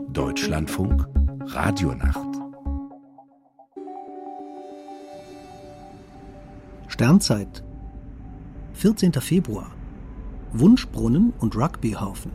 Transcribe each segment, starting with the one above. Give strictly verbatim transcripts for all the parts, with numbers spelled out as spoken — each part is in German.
Deutschlandfunk Radionacht. Sternzeit, vierzehnter Februar. Wunschbrunnen und Rugbyhaufen.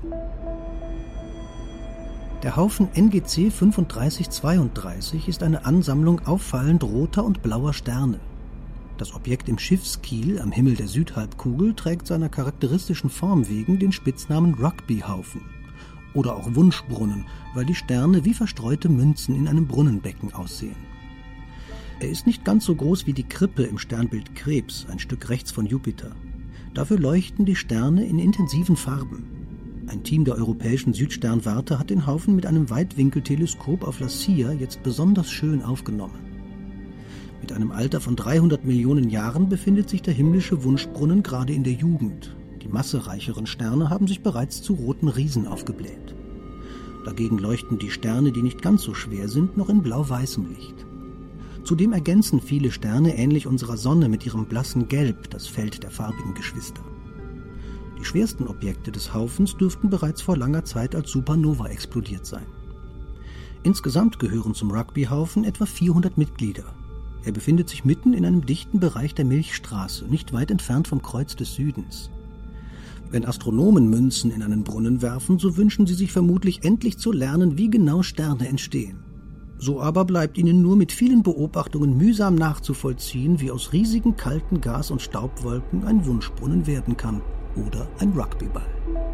Der Haufen N G C fünfunddreißig zweiunddreißig ist eine Ansammlung auffallend roter und blauer Sterne. Das Objekt im Schiffskiel am Himmel der Südhalbkugel trägt seiner charakteristischen Form wegen den Spitznamen Rugbyhaufen oder auch Wunschbrunnen, weil die Sterne wie verstreute Münzen in einem Brunnenbecken aussehen. Er ist nicht ganz so groß wie die Krippe im Sternbild Krebs, ein Stück rechts von Jupiter. Dafür leuchten die Sterne in intensiven Farben. Ein Team der europäischen Südsternwarte hat den Haufen mit einem Weitwinkelteleskop auf La Silla jetzt besonders schön aufgenommen. Mit einem Alter von dreihundert Millionen Jahren befindet sich der himmlische Wunschbrunnen gerade in der Jugend. Die massereicheren Sterne haben sich bereits zu roten Riesen aufgebläht. Dagegen leuchten die Sterne, die nicht ganz so schwer sind, noch in blau-weißem Licht. Zudem ergänzen viele Sterne ähnlich unserer Sonne mit ihrem blassen Gelb das Feld der farbigen Geschwister. Die schwersten Objekte des Haufens dürften bereits vor langer Zeit als Supernova explodiert sein. Insgesamt gehören zum Rugbyhaufen etwa vierhundert Mitglieder. Er befindet sich mitten in einem dichten Bereich der Milchstraße, nicht weit entfernt vom Kreuz des Südens. Wenn Astronomen Münzen in einen Brunnen werfen, so wünschen sie sich vermutlich endlich zu lernen, wie genau Sterne entstehen. So aber bleibt ihnen nur mit vielen Beobachtungen mühsam nachzuvollziehen, wie aus riesigen kalten Gas- und Staubwolken ein Wunschbrunnen werden kann oder ein Rugbyball.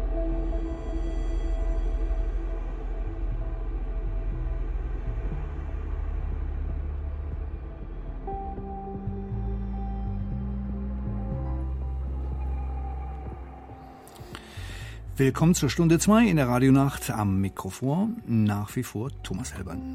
Willkommen zur Stunde zwei in der Radionacht. Am Mikrofon nach wie vor Thomas Helbern.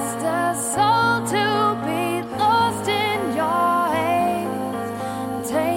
Take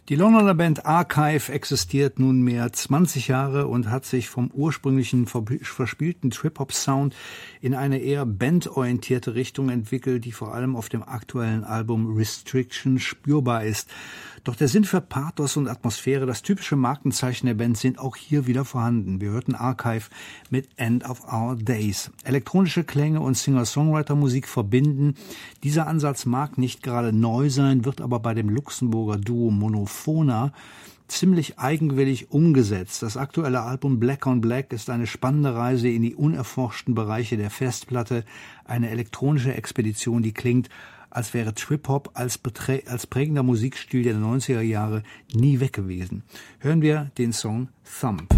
Die Londoner Band Archive existiert nunmehr zwanzig Jahre und hat sich vom ursprünglichen verspielten Trip-Hop-Sound in eine eher bandorientierte Richtung entwickelt, die vor allem auf dem aktuellen Album Restriction spürbar ist. Doch der Sinn für Pathos und Atmosphäre, das typische Markenzeichen der Band, sind auch hier wieder vorhanden. Wir hörten Archive mit End of Our Days. Elektronische Klänge und Singer-Songwriter-Musik verbinden. Dieser Ansatz mag nicht gerade neu sein, wird aber bei dem Luxemburger Duo Monophona ziemlich eigenwillig umgesetzt. Das aktuelle Album Black on Black ist eine spannende Reise in die unerforschten Bereiche der Festplatte, eine elektronische Expedition, die klingt, als wäre Trip-Hop als, beträ- als prägender Musikstil der neunziger Jahre nie weg gewesen. Hören wir den Song Thump.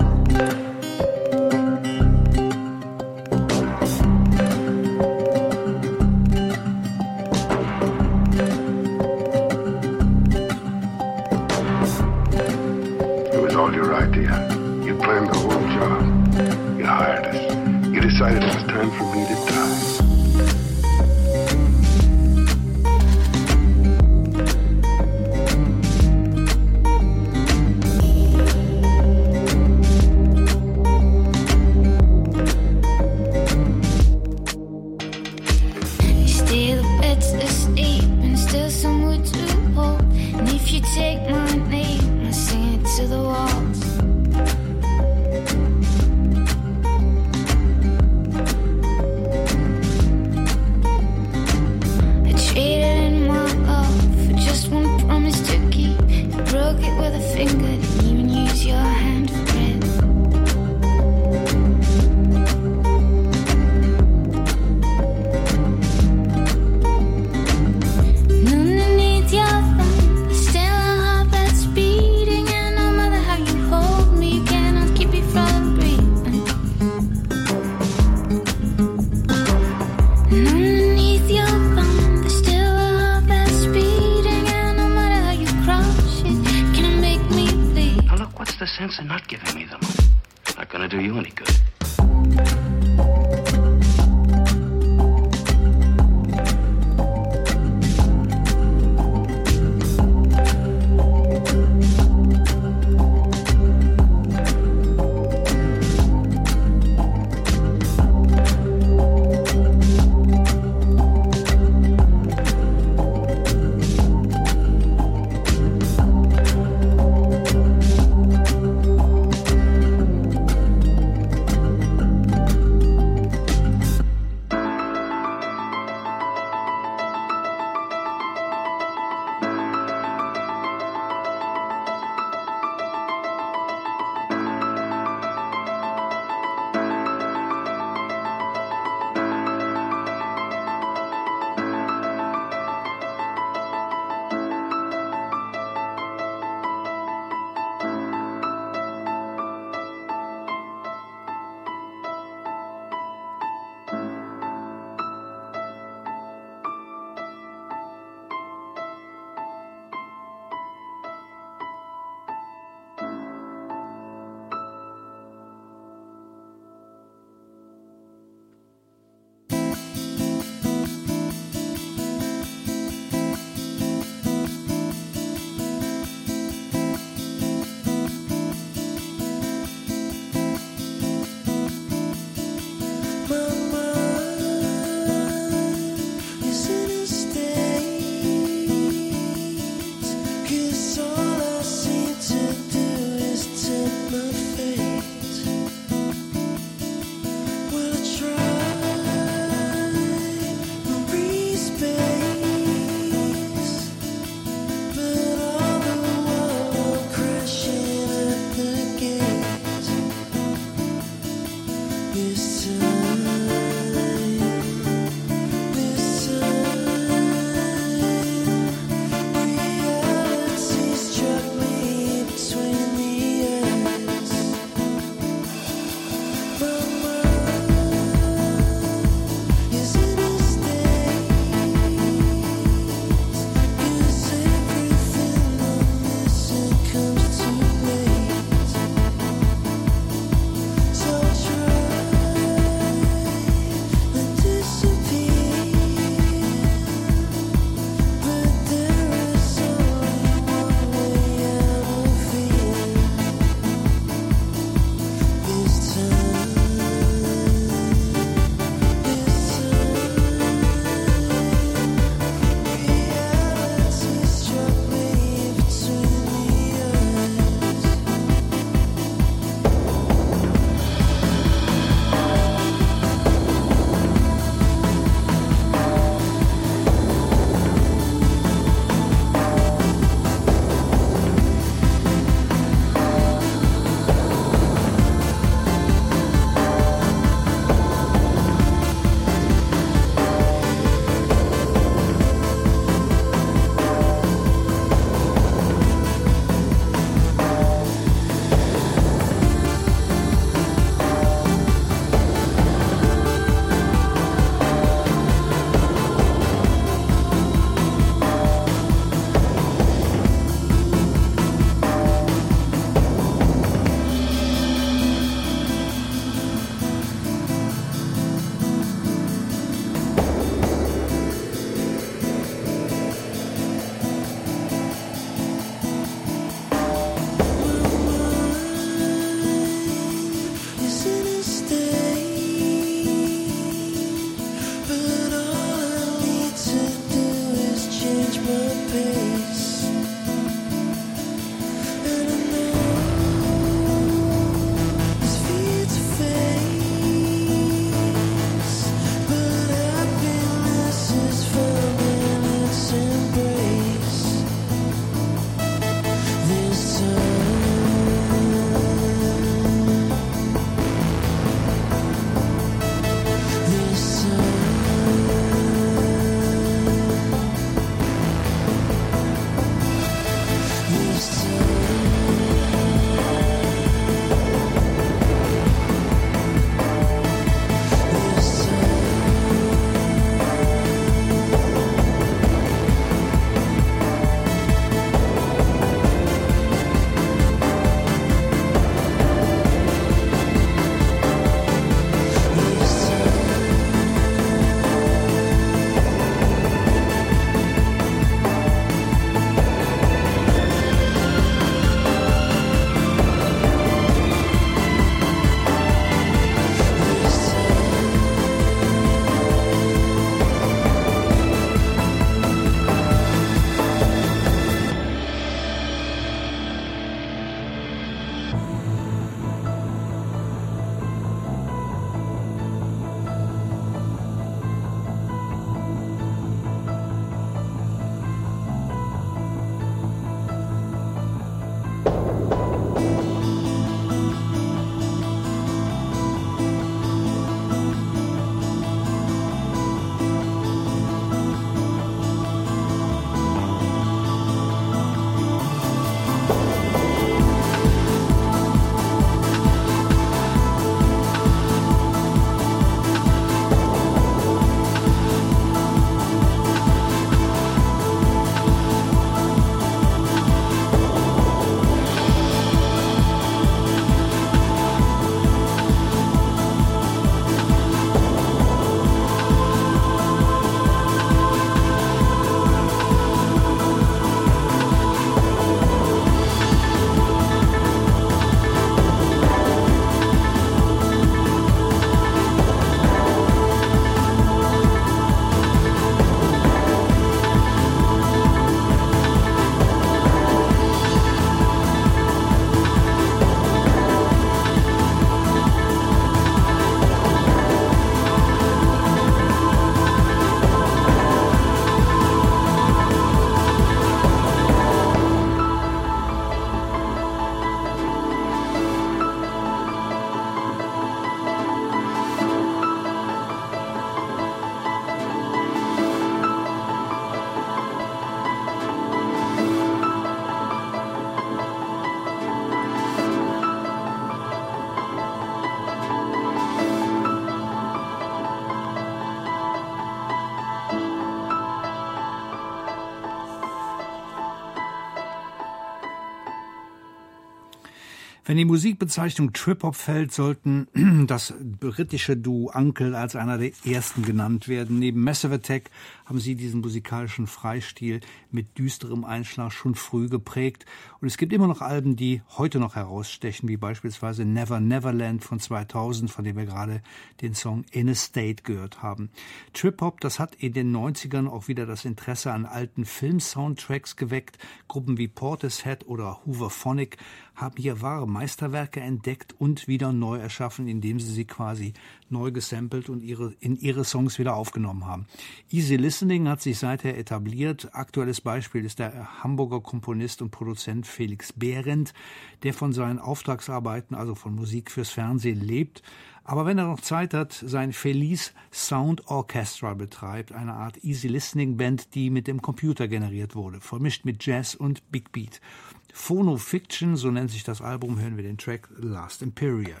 Wenn die Musikbezeichnung Trip-Hop fällt, sollten das britische Duo Uncle als einer der ersten genannt werden. Neben Massive Attack haben sie diesen musikalischen Freistil mit düsterem Einschlag schon früh geprägt. Und es gibt immer noch Alben, die heute noch herausstechen, wie beispielsweise Never Neverland von zweitausend, von dem wir gerade den Song In a State gehört haben. Trip-Hop, das hat in den neunzigern auch wieder das Interesse an alten Film-Soundtracks geweckt. Gruppen wie Portishead oder Hooverphonic haben hier wahre Meisterwerke entdeckt und wieder neu erschaffen, indem sie sie quasi neu gesampelt und ihre, in ihre Songs wieder aufgenommen haben. Easy Listening hat sich seither etabliert. Aktuelles Beispiel ist der Hamburger Komponist und Produzent Felix Behrendt, der von seinen Auftragsarbeiten, also von Musik fürs Fernsehen, lebt. Aber wenn er noch Zeit hat, sein Felice Sound Orchestra betreibt, eine Art Easy Listening Band, die mit dem Computer generiert wurde, vermischt mit Jazz und Big Beat. Phono Fiction, so nennt sich das Album, hören wir den Track Last Imperial.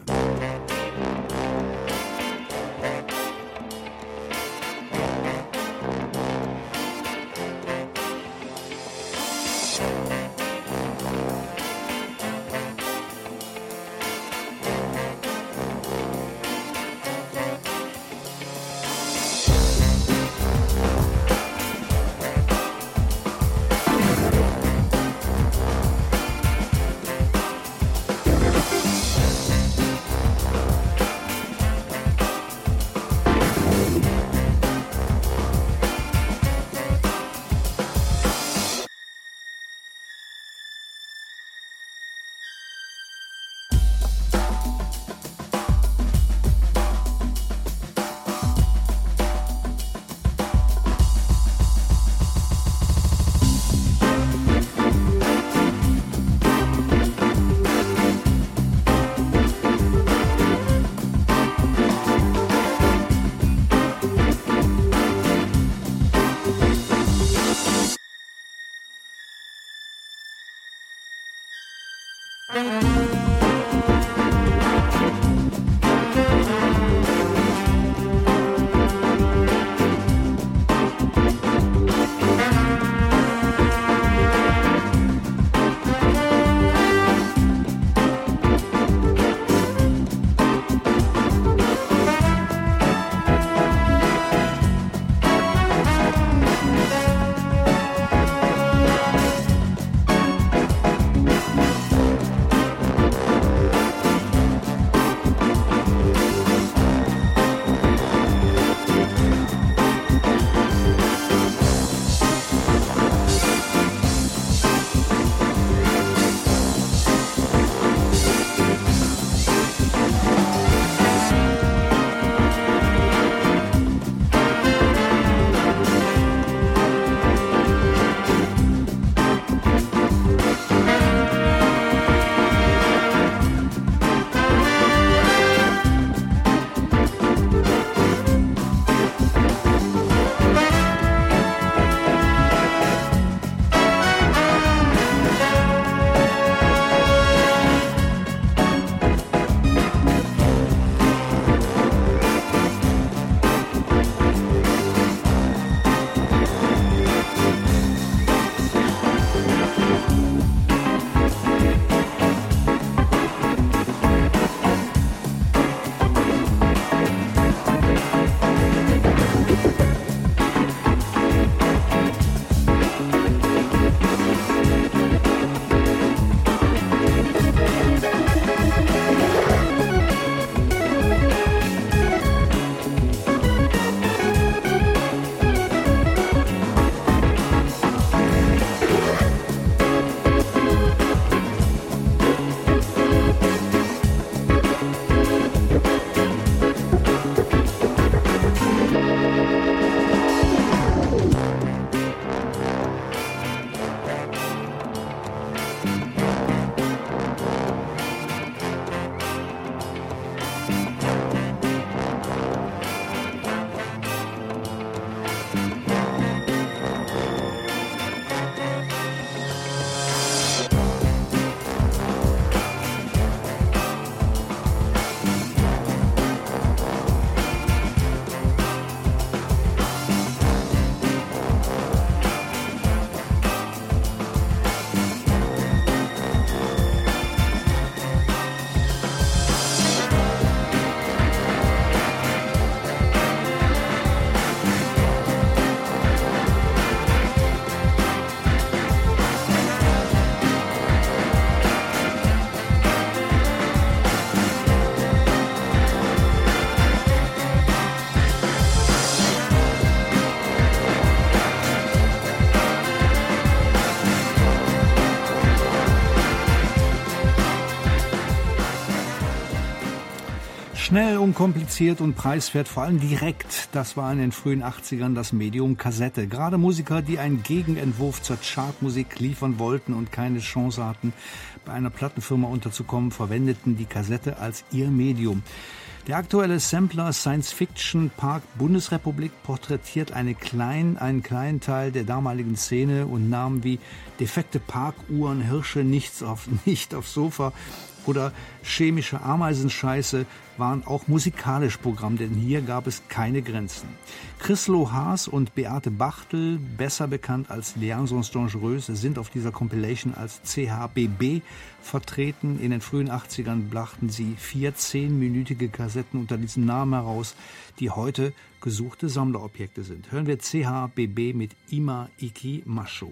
Schnell, unkompliziert und preiswert, vor allem direkt. Das war in den frühen achtzigern das Medium Kassette. Gerade Musiker, die einen Gegenentwurf zur Chartmusik liefern wollten und keine Chance hatten, bei einer Plattenfirma unterzukommen, verwendeten die Kassette als ihr Medium. Der aktuelle Sampler Science Fiction Park Bundesrepublik porträtiert eine klein, einen kleinen Teil der damaligen Szene und Namen wie defekte Parkuhren, Hirsche, nichts auf, nicht aufs Sofa oder chemische Ameisenscheiße waren auch musikalisch Programm, denn hier gab es keine Grenzen. Chrislo Haas und Beate Bachtel, besser bekannt als Liaisons Dangereuses, sind auf dieser Compilation als C H B B vertreten. In den frühen achtzigern brachten sie vier zehnminütige Kassetten unter diesem Namen heraus, die heute gesuchte Sammlerobjekte sind. Hören wir C H B B mit Ima Iki Masho.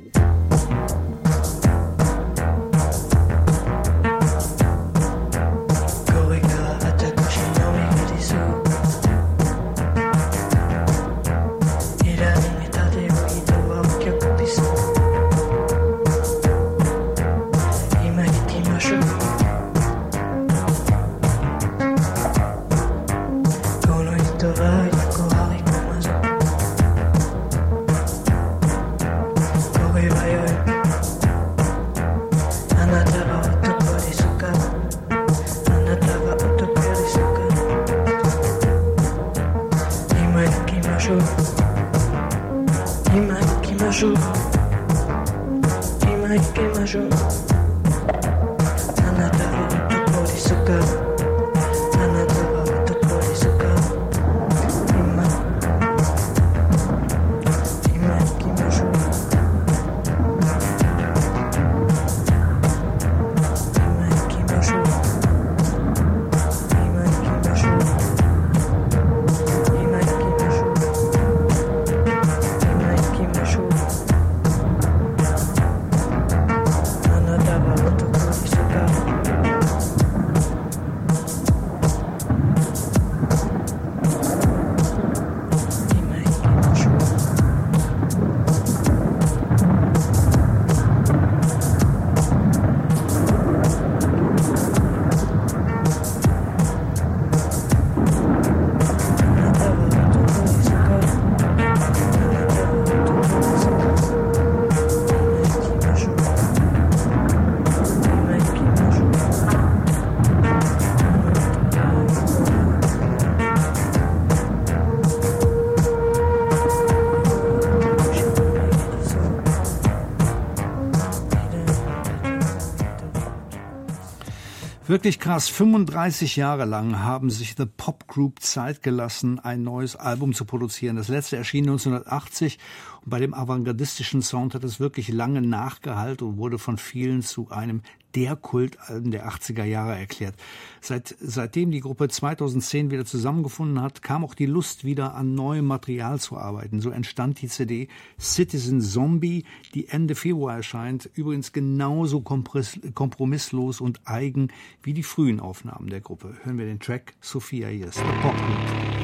Wirklich krass, fünfunddreißig Jahre lang haben sich The Pop Group Zeit gelassen, ein neues Album zu produzieren. Das letzte erschien neunzehnhundertachtzig und bei dem avantgardistischen Sound hat es wirklich lange nachgehallt und wurde von vielen zu einem der Kultalben der achtziger Jahre erklärt. Seit, seitdem die Gruppe zweitausendzehn wieder zusammengefunden hat, kam auch die Lust wieder an neuem Material zu arbeiten. So entstand die C D Citizen Zombie, die Ende Februar erscheint. Übrigens genauso kompromisslos und eigen wie die frühen Aufnahmen der Gruppe. Hören wir den Track Sophia Yes, The Pop Group.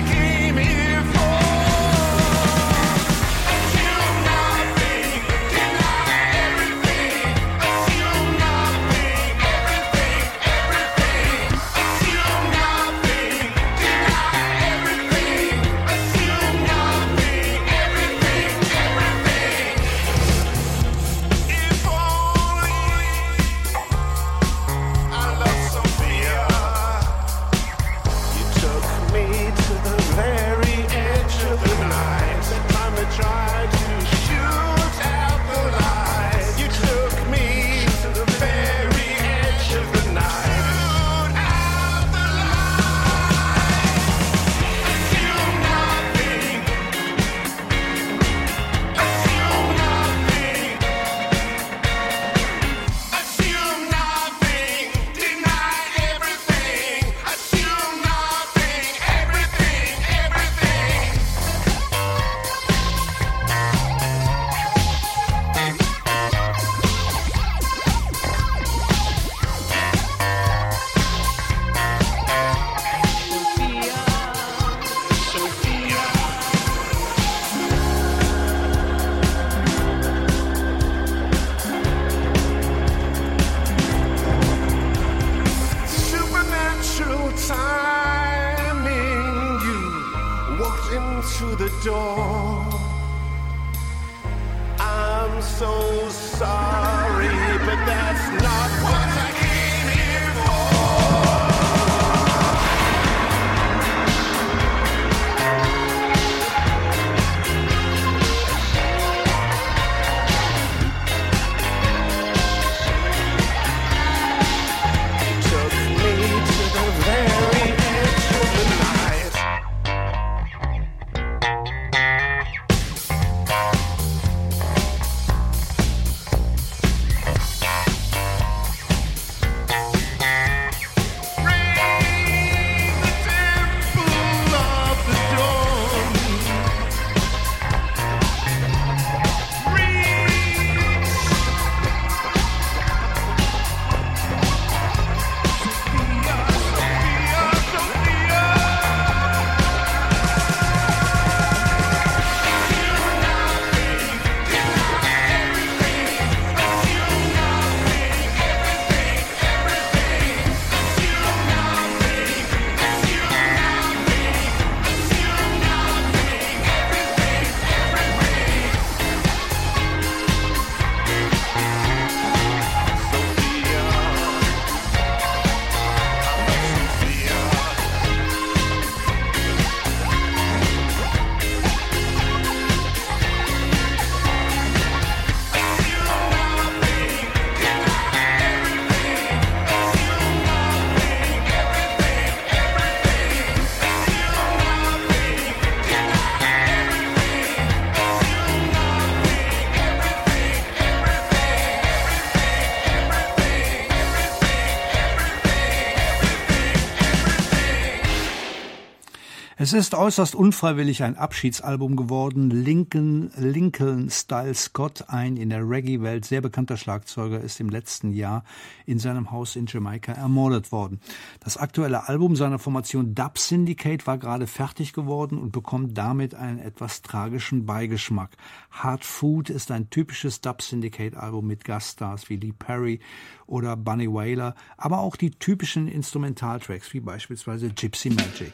Give Es ist äußerst unfreiwillig ein Abschiedsalbum geworden. Lincoln, Lincoln Style Scott, ein in der Reggae-Welt sehr bekannter Schlagzeuger, ist im letzten Jahr in seinem Haus in Jamaika ermordet worden. Das aktuelle Album seiner Formation Dub Syndicate war gerade fertig geworden und bekommt damit einen etwas tragischen Beigeschmack. Hard Food ist ein typisches Dub Syndicate-Album mit Gaststars wie Lee Perry oder Bunny Wailer, aber auch die typischen Instrumentaltracks wie beispielsweise Gypsy Magic.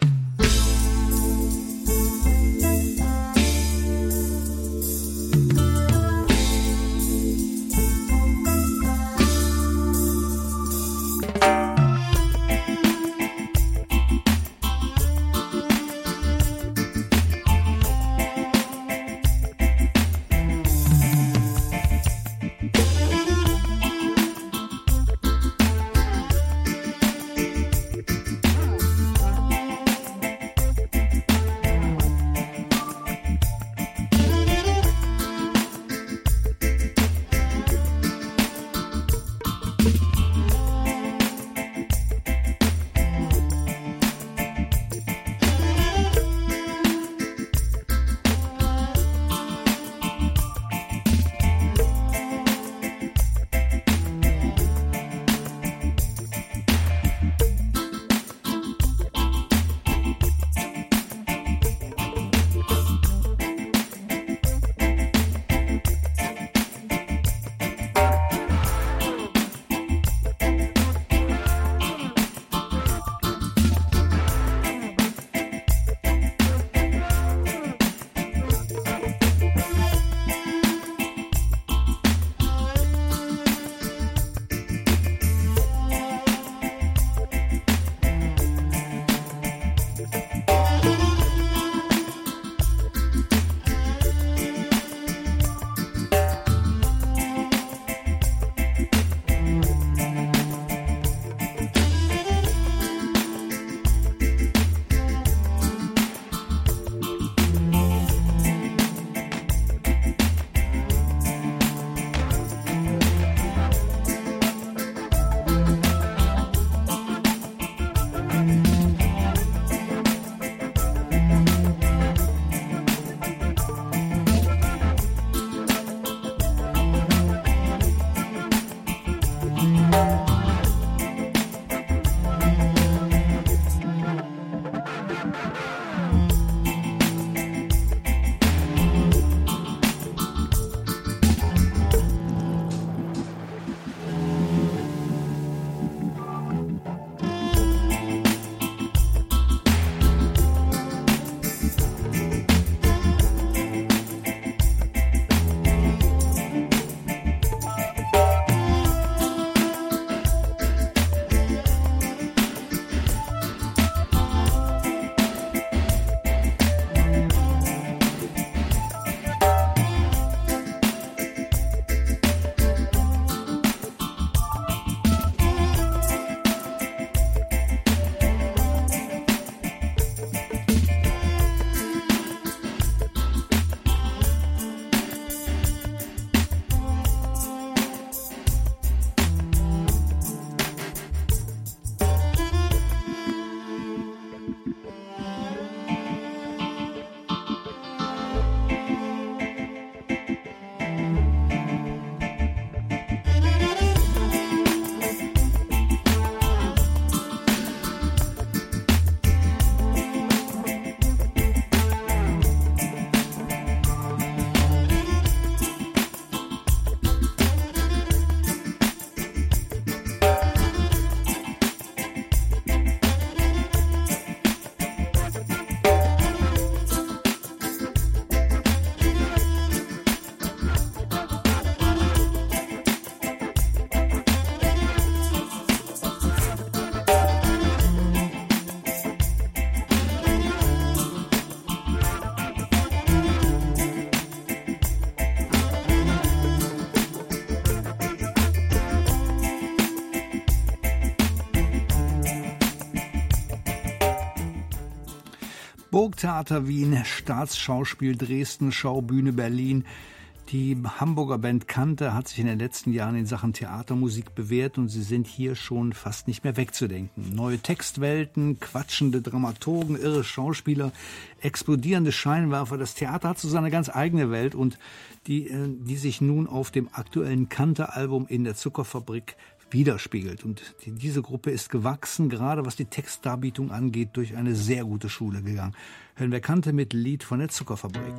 Burgtheater Wien, Staatsschauspiel Dresden, Schaubühne Berlin. Die Hamburger Band Kante hat sich in den letzten Jahren in Sachen Theatermusik bewährt und sie sind hier schon fast nicht mehr wegzudenken. Neue Textwelten, quatschende Dramaturgen, irre Schauspieler, explodierende Scheinwerfer. Das Theater hat so seine ganz eigene Welt und die, die sich nun auf dem aktuellen Kante-Album In der Zuckerfabrik widerspiegelt. Und die, diese Gruppe ist gewachsen, gerade was die Textdarbietung angeht, durch eine sehr gute Schule gegangen. Hören wir Kante mit Lied von der Zuckerfabrik.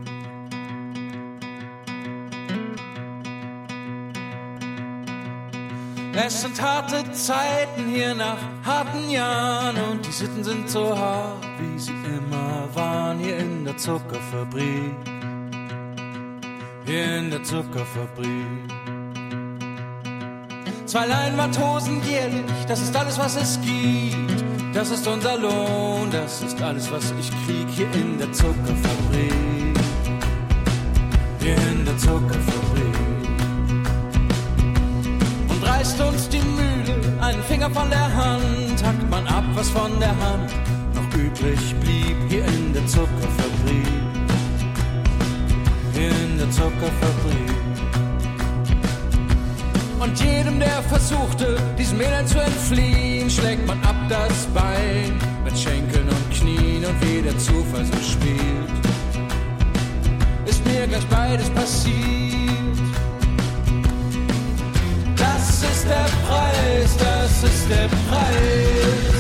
Es sind harte Zeiten hier nach harten Jahren und die Sitten sind so hart, wie sie immer waren, hier in der Zuckerfabrik. Hier in der Zuckerfabrik. Zwei Leinwandhosen jährlich, das ist alles, was es gibt. Das ist unser Lohn, das ist alles, was ich krieg, hier in der Zuckerfabrik. Hier in der Zuckerfabrik. Reißt uns die Mühle einen Finger von der Hand, hackt man ab, was von der Hand noch übrig blieb, hier in der Zuckerfabrik, hier in der Zuckerfabrik. Und jedem, der versuchte, diesem Elend zu entfliehen, schlägt man ab das Bein mit Schenkeln und Knien und wie der Zufall so spielt, ist mir gleich beides passiert. Das ist der Preis, das ist der Preis.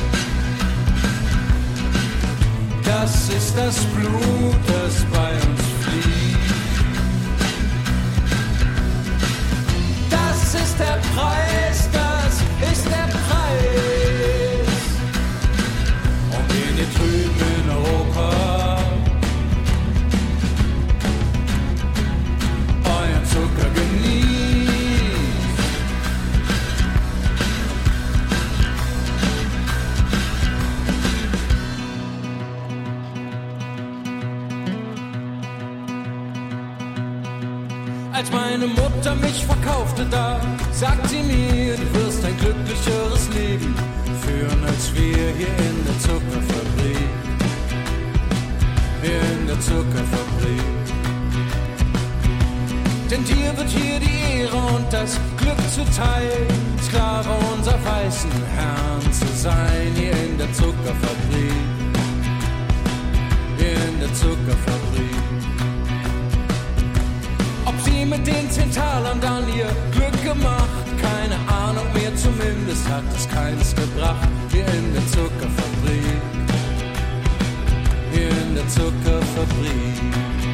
Das ist das Blut, das bei uns fließt. Das ist der Preis, das ist der Preis. Und den ihr drüben in Europa euren Zucker genießt. Als meine Mutter mich verkaufte, da sagt sie mir, du wirst ein glücklicheres Leben führen als wir hier in der Zuckerfabrik. Hier in der Zuckerfabrik. Denn dir wird hier die Ehre und das Glück zuteil, Sklave unserer weißen Herren zu sein, hier in der Zuckerfabrik. Hier in der Zuckerfabrik. Ob sie mit den zehn Talern dann ihr Glück gemacht, keine Ahnung mehr, zumindest hat es keins gebracht. Hier in der Zuckerfabrik, hier in der Zuckerfabrik.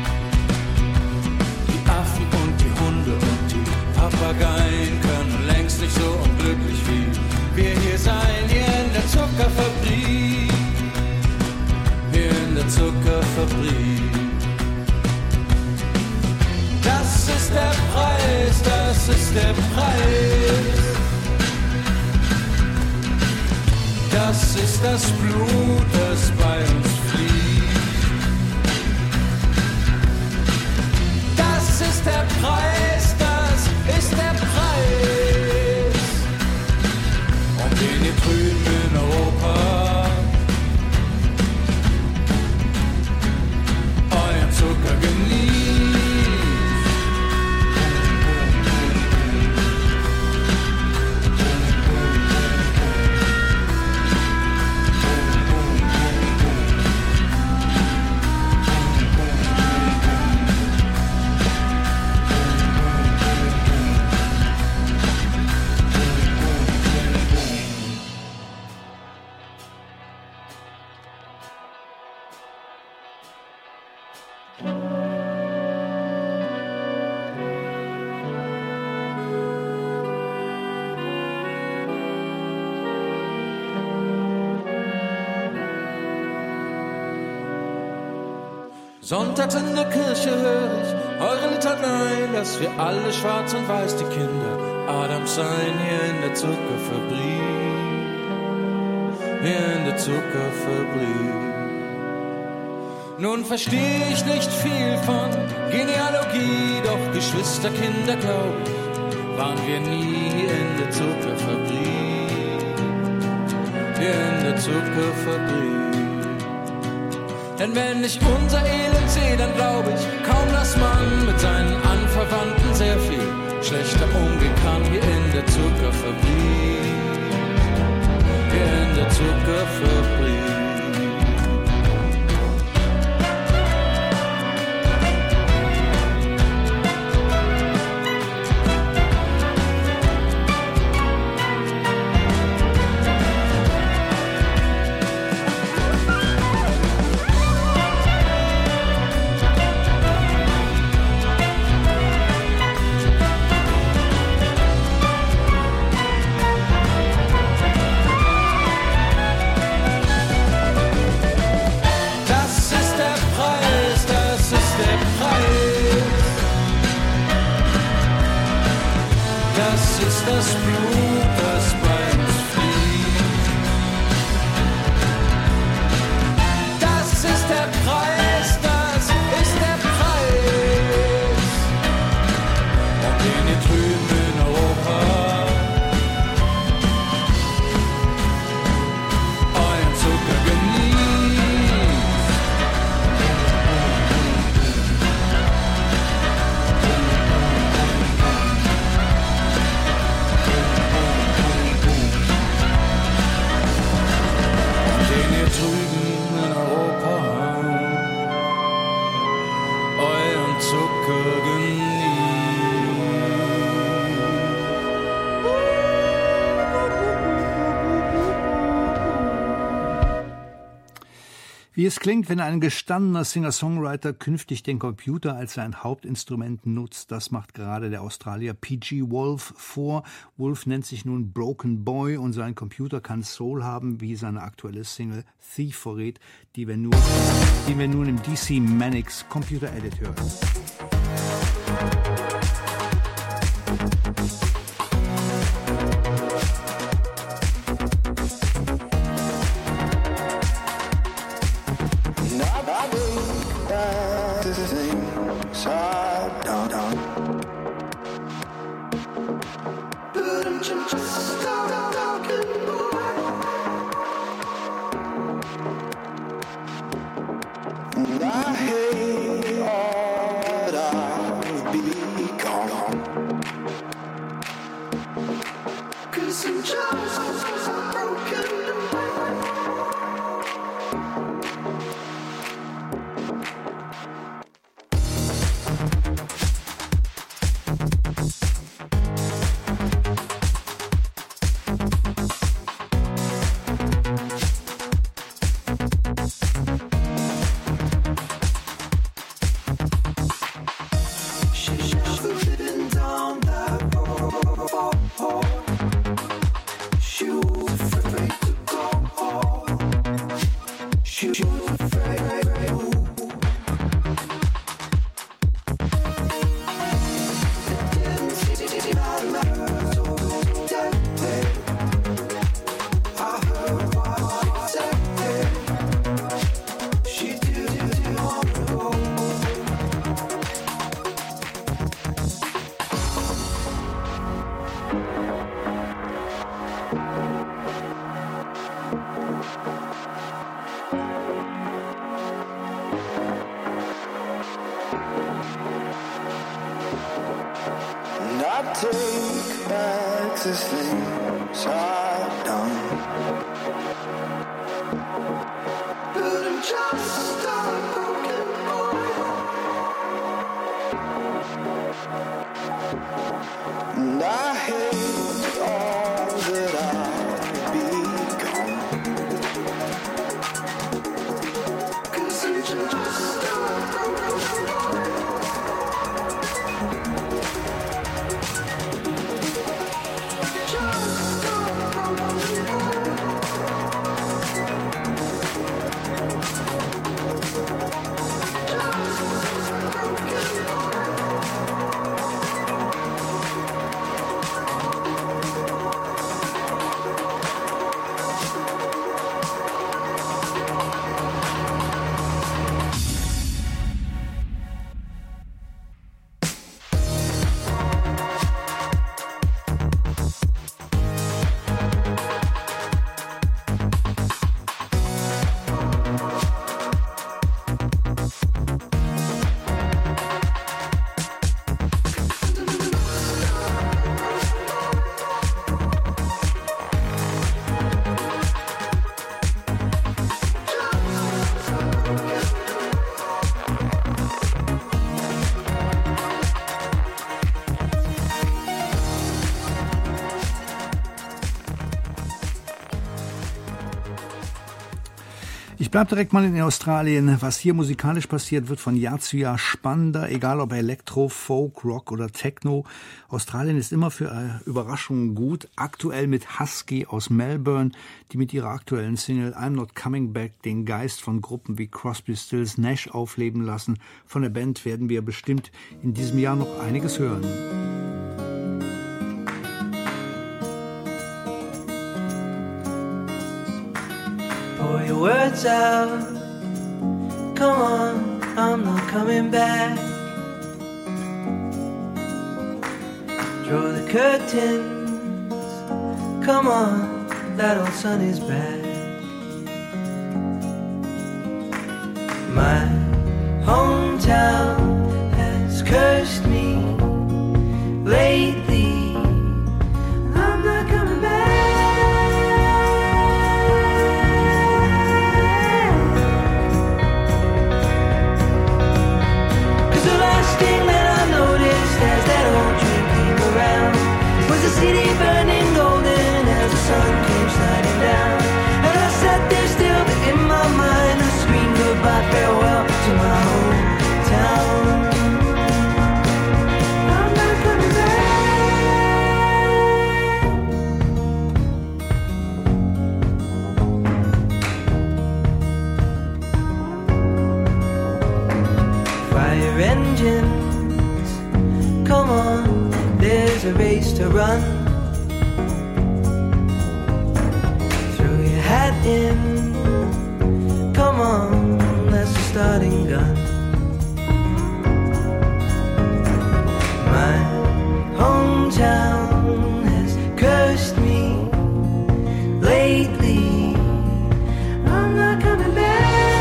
Die Affen und die Hunde und die Papageien können längst nicht so unglücklich wie wir hier sein. Hier in der Zuckerfabrik, hier in der Zuckerfabrik. Das ist der Preis, das ist der Preis. Das ist das Blut, das bei uns fließt. Das ist der Preis, das ist der Preis. Und den ihr drüben in Europa euren Zucker genießt. Sonntags in der Kirche höre ich eure Litaneien, dass wir alle schwarz und weiß die Kinder Adams seien, hier in der Zuckerfabrik, hier in der Zuckerfabrik. Nun verstehe ich nicht viel von Genealogie, doch Geschwisterkinder, glaub ich, waren wir nie hier in der Zuckerfabrik, hier in der Zuckerfabrik. Denn wenn ich unser Elend sehe, dann glaub ich kaum, dass man mit seinen das Blut, das bei uns fließt. Das ist der Preis, das ist der Preis. Und den ihr drüben in Europa euren Zucker genießt. Und den ihr drüben in Europa euren Zucker genießt. Wie es klingt, wenn ein gestandener Singer-Songwriter künftig den Computer als sein Hauptinstrument nutzt, das macht gerade der Australier P G Wolf vor. Wolf nennt sich nun Broken Boy und sein Computer kann Soul haben, wie seine aktuelle Single Thief verrät, die wir, nur, die wir nun im D C Mannix Computer Edit hören. Ich bleibe direkt mal in Australien. Was hier musikalisch passiert, wird von Jahr zu Jahr spannender, egal ob Elektro, Folk, Rock oder Techno. Australien ist immer für Überraschungen gut. Aktuell mit Husky aus Melbourne, die mit ihrer aktuellen Single I'm Not Coming Back den Geist von Gruppen wie Crosby, Stills, Nash aufleben lassen. Von der Band werden wir bestimmt in diesem Jahr noch einiges hören. your words out. Come on, I'm not coming back. Draw the curtains. Come on, that old sun is back. My hometown has cursed me lately. I'm not coming back. 'Cause the last thing that I noticed as that old dream came around was the city burning golden as the sun came sliding down. And I sat there still, but in my mind I screamed goodbye, farewell to my hometown. I'm not coming back. Fire engines, come on, there's a race to run. Throw your hat in, come on, that's the starting gun. My hometown has cursed me lately. I'm not coming back.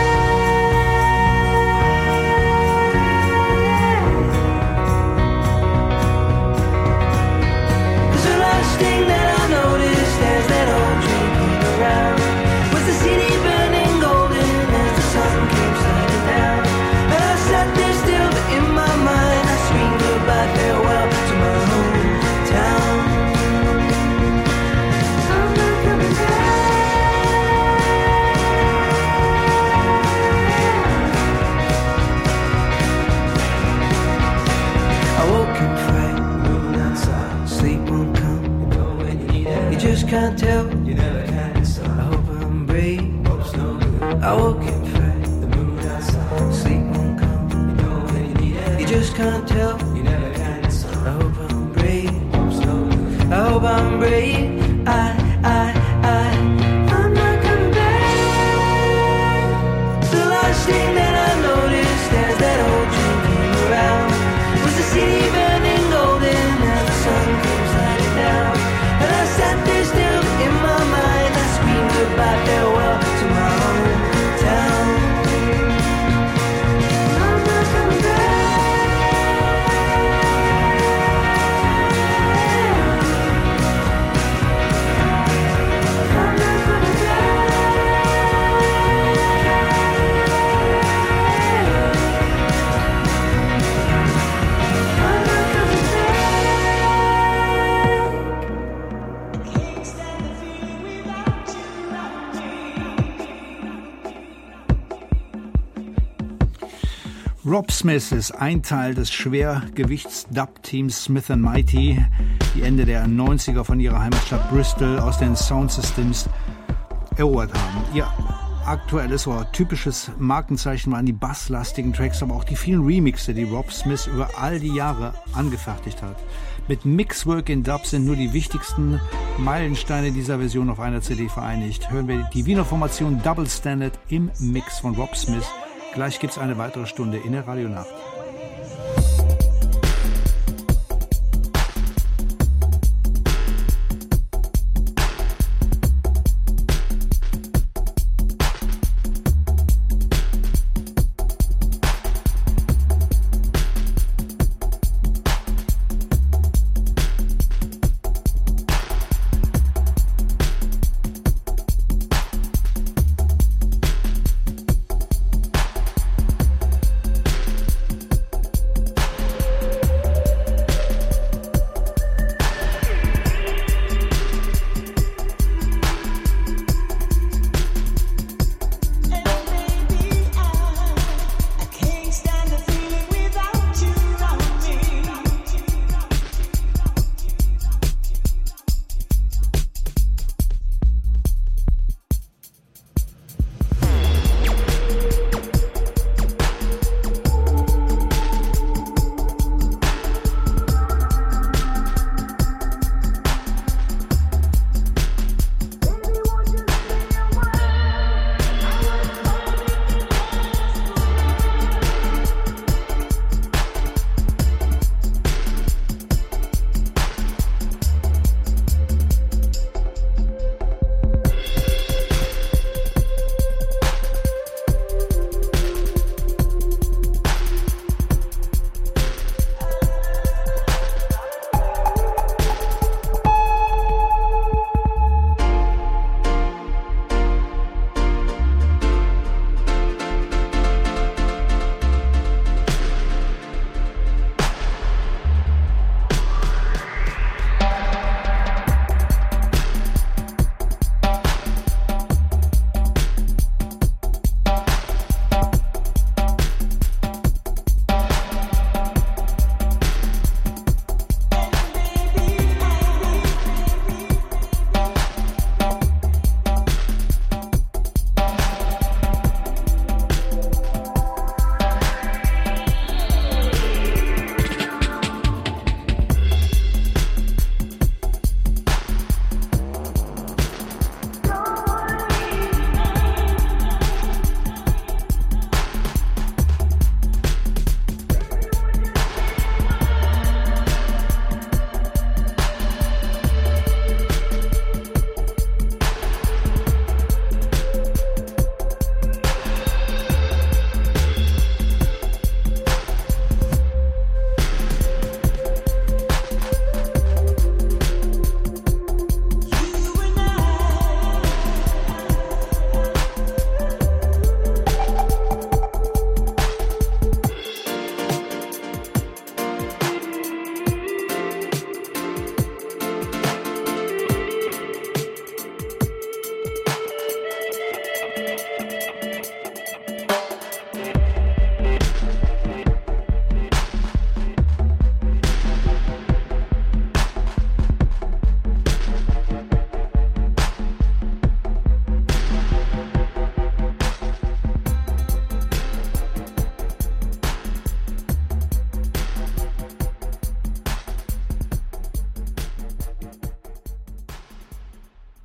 'Cause the last thing that I noticed as that old dream came around was the city burning golden as the sun came sliding down. And I sat there still, but in my mind I screamed goodbye, farewell to my hometown. I'm not coming back. I woke up fright, moon outside, sleep won't come. You just can't tell, you never can. I hope I'm brave. I woke up fright, the moon outside, sleep won't come. You just can't tell, you never can. I hope I'm brave. I hope I'm brave. I, I, I, I'm not coming back. The last thing that I noticed as that old dream came around was the city burning golden as the sun came sliding down. And I sat there still, but in my mind I screamed goodbye, farewell to my hometown. I'm not coming back. I'm not coming back. I'm not coming back. Can't stand the feeling without you, without me. Rob Smith ist ein Teil des Schwergewichts-Dub-Teams Smith and Mighty, die Ende der neunziger von ihrer Heimatstadt Bristol aus den Sound Systems erobert haben. Ihr aktuelles oder typisches Markenzeichen waren die basslastigen Tracks, aber auch die vielen Remixe, die Rob Smith über all die Jahre angefertigt hat. Mit Mixwork in Dub sind nur die wichtigsten Meilensteine dieser Version auf einer C D vereinigt. Hören wir die Wiener Formation Double Standard im Mix von Rob Smith. Gleich gibt's eine weitere Stunde in der Radionacht.